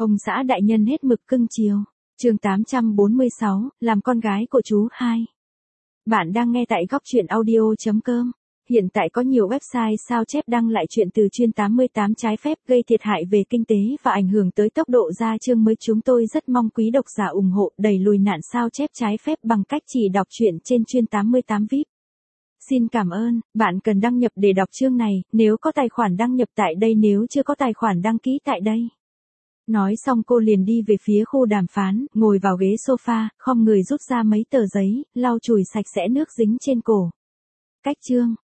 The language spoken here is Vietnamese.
Ông xã đại nhân hết mực cưng chiều. Chương 846, làm con gái của chú 2. Bạn đang nghe tại góc truyện audio.com. Hiện tại có nhiều website sao chép đăng lại chuyện từ chuyên 88 trái phép gây thiệt hại về kinh tế và ảnh hưởng tới tốc độ ra chương mới. Chúng tôi rất mong quý độc giả ủng hộ đẩy lùi nạn sao chép trái phép bằng cách chỉ đọc truyện trên chuyên 88 VIP. Xin cảm ơn, bạn cần đăng nhập để đọc chương này, nếu có tài khoản đăng nhập tại đây, nếu chưa có tài khoản đăng ký tại đây. Nói xong cô liền đi về phía khu đàm phán, ngồi vào ghế sofa, khom người rút ra mấy tờ giấy, lau chùi sạch sẽ nước dính trên cổ. Cách chương,